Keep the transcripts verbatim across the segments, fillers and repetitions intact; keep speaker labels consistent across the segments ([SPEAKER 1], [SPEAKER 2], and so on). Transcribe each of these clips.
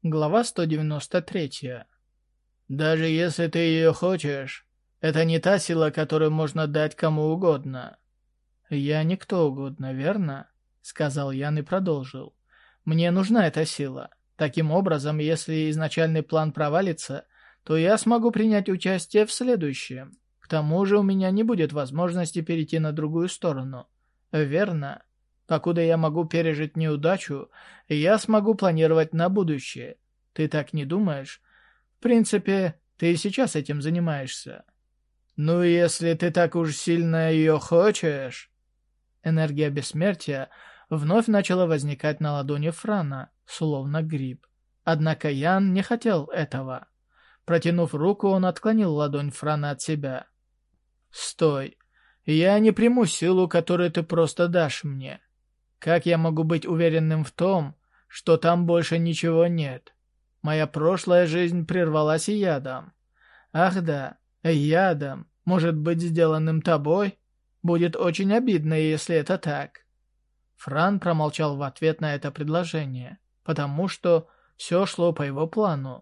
[SPEAKER 1] Глава сто девяносто три. Даже если ты ее хочешь, это не та сила, которую можно дать кому угодно. Я не кто угодно, верно? Сказал Ян и продолжил. Мне нужна эта сила. Таким образом, если изначальный план провалится, то я смогу принять участие в следующем. К тому же у меня не будет возможности перейти на другую сторону. Верно? Покуда я могу пережить неудачу, я смогу планировать на будущее. Ты так не думаешь? В принципе, ты и сейчас этим занимаешься. Ну, если ты так уж сильно ее хочешь... Энергия бессмертия вновь начала возникать на ладони Франа, словно гриб. Однако Ян не хотел этого. Протянув руку, он отклонил ладонь Франа от себя. «Стой! Я не приму силу, которую ты просто дашь мне. Как я могу быть уверенным в том, что там больше ничего нет? Моя прошлая жизнь прервалась ядом. Ах да, ядом, может быть сделанным тобой? Будет очень обидно, если это так». Фран промолчал в ответ на это предложение, потому что все шло по его плану.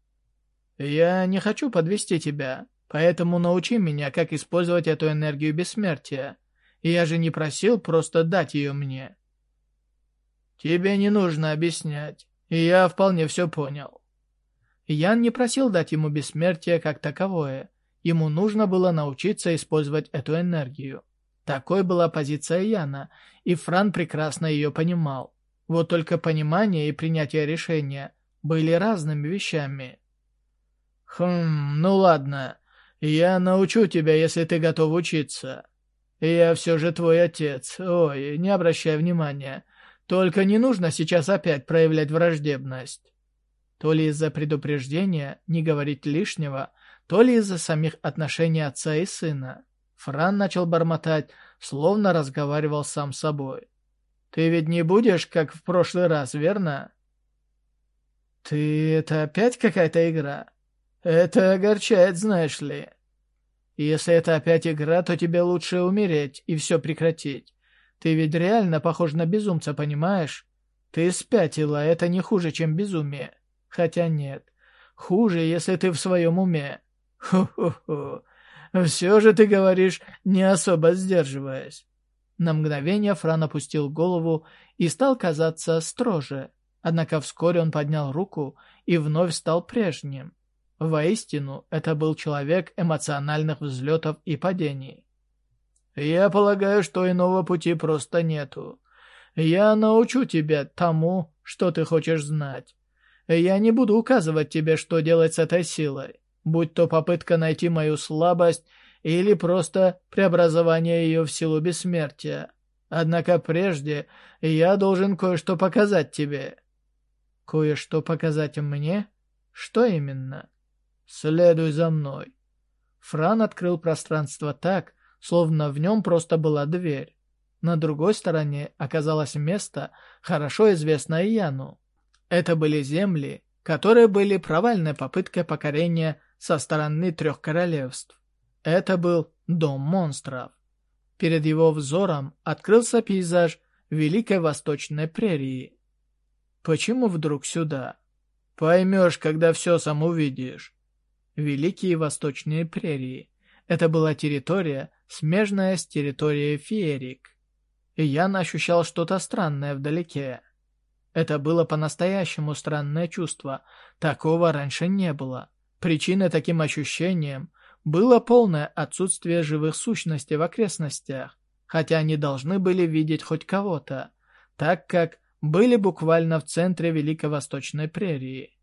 [SPEAKER 1] «Я не хочу подвести тебя, поэтому научи меня, как использовать эту энергию бессмертия. Я же не просил просто дать ее мне». «Тебе не нужно объяснять, и я вполне все понял». Ян не просил дать ему бессмертие как таковое. Ему нужно было научиться использовать эту энергию. Такой была позиция Яна, и Фран прекрасно ее понимал. Вот только понимание и принятие решения были разными вещами. «Хм, ну ладно, я научу тебя, если ты готов учиться. Я все же твой отец, ой, не обращай внимания. Только не нужно сейчас опять проявлять враждебность». То ли из-за предупреждения не говорить лишнего, то ли из-за самих отношений отца и сына. Фран начал бормотать, словно разговаривал сам с собой. «Ты ведь не будешь, как в прошлый раз, верно?» «Ты... это опять какая-то игра? Это огорчает, знаешь ли. Если это опять игра, то тебе лучше умереть и все прекратить. Ты ведь реально похож на безумца, понимаешь? Ты спятила, это не хуже, чем безумие. Хотя нет, хуже, если ты в своем уме. Ху-ху-ху. Все же ты говоришь, не особо сдерживаясь». На мгновение Фран опустил голову и стал казаться строже. Однако вскоре он поднял руку и вновь стал прежним. Воистину, это был человек эмоциональных взлетов и падений. «Я полагаю, что иного пути просто нету. Я научу тебя тому, что ты хочешь знать. Я не буду указывать тебе, что делать с этой силой, будь то попытка найти мою слабость или просто преобразование ее в силу бессмертия. Однако прежде я должен кое-что показать тебе». «Кое-что показать мне? Что именно?» «Следуй за мной». Фран открыл пространство так, словно в нем просто была дверь. На другой стороне оказалось место, хорошо известное Яну. Это были земли, которые были провальной попыткой покорения со стороны трех королевств. Это был дом монстров. Перед его взором открылся пейзаж Великой Восточной Прерии. Почему вдруг сюда? Поймешь, когда все сам увидишь. Великие Восточные Прерии. Это была территория, смежная с территорией Феерик. И Ян ощущал что-то странное вдалеке. Это было по-настоящему странное чувство. Такого раньше не было. Причиной таким ощущениям было полное отсутствие живых сущностей в окрестностях, хотя они должны были видеть хоть кого-то, так как были буквально в центре Великой Восточной Прерии.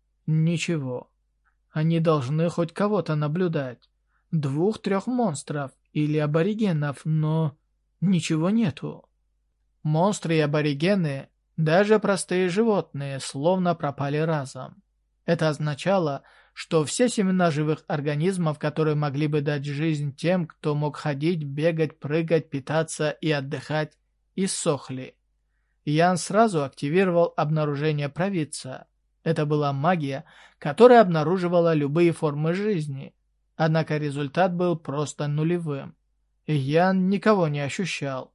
[SPEAKER 1] Ничего. Они должны хоть кого-то наблюдать. Двух-трех монстров или аборигенов, но ничего нету. Монстры и аборигены, даже простые животные, словно пропали разом. Это означало, что все семена живых организмов, которые могли бы дать жизнь тем, кто мог ходить, бегать, прыгать, питаться и отдыхать, иссохли. Ян сразу активировал обнаружение провидца. Это была магия, которая обнаруживала любые формы жизни. Однако результат был просто нулевым. Ян никого не ощущал.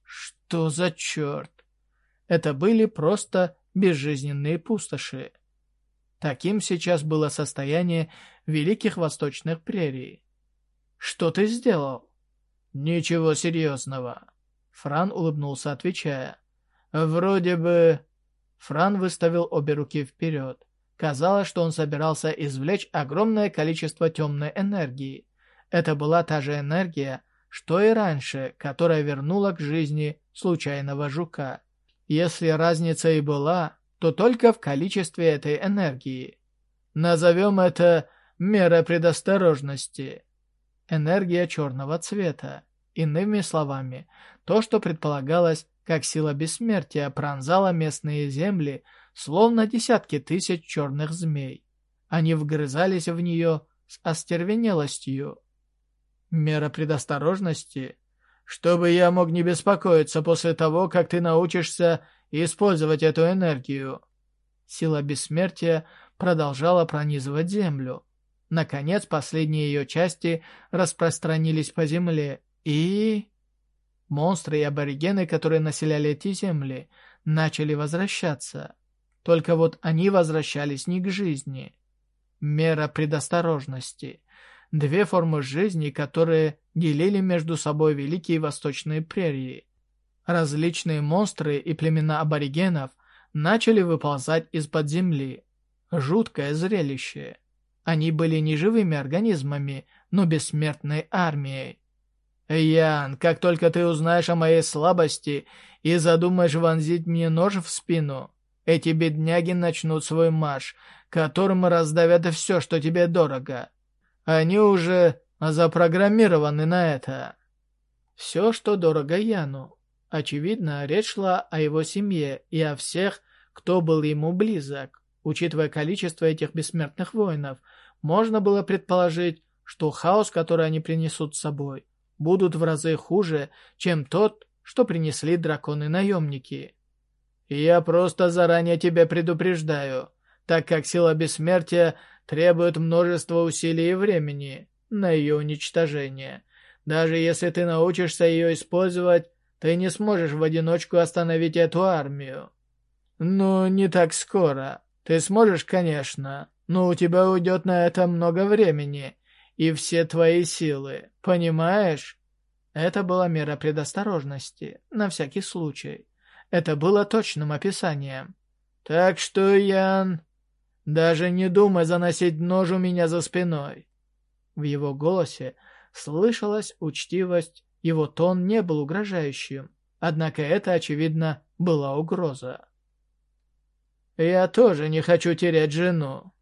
[SPEAKER 1] Что за черт? Это были просто безжизненные пустоши. Таким сейчас было состояние Великих Восточных Прерий. «Что ты сделал?» «Ничего серьезного». Фран улыбнулся, отвечая. «Вроде бы...» Фран выставил обе руки вперед. Казалось, что он собирался извлечь огромное количество темной энергии. Это была та же энергия, что и раньше, которая вернула к жизни случайного жука. Если разница и была, то только в количестве этой энергии. Назовем это мера предосторожности. Энергия черного цвета. Иными словами, то, что предполагалось как сила бессмертия, пронзала местные земли, словно десятки тысяч черных змей. Они вгрызались в нее с остервенелостью. Мера предосторожности? Чтобы я мог не беспокоиться после того, как ты научишься использовать эту энергию. Сила бессмертия продолжала пронизывать землю. Наконец, последние ее части распространились по земле, и... Монстры и аборигены, которые населяли эти земли, начали возвращаться. Только вот они возвращались не к жизни. Мера предосторожности. Две формы жизни, которые делили между собой Великие Восточные Прерии. Различные монстры и племена аборигенов начали выползать из-под земли. Жуткое зрелище. Они были не живыми организмами, но бессмертной армией. «Ян, как только ты узнаешь о моей слабости и задумаешь вонзить мне нож в спину, эти бедняги начнут свой марш, которым раздавят все, что тебе дорого. Они уже запрограммированы на это». Все, что дорого Яну. Очевидно, речь шла о его семье и о всех, кто был ему близок. Учитывая количество этих бессмертных воинов, можно было предположить, что хаос, который они принесут с собой, будут в разы хуже, чем тот, что принесли драконы-наемники. Я просто заранее тебя предупреждаю, так как сила бессмертия требует множества усилий и времени на ее уничтожение. Даже если ты научишься ее использовать, ты не сможешь в одиночку остановить эту армию. Ну, не так скоро. Ты сможешь, конечно, но у тебя уйдет на это много времени и все твои силы, понимаешь? Это была мера предосторожности, на всякий случай. Это было точным описанием. Так что, Ян, даже не думай заносить нож у меня за спиной. В его голосе слышалась учтивость, его тон не был угрожающим, однако это, очевидно, была угроза. «Я тоже не хочу терять жену.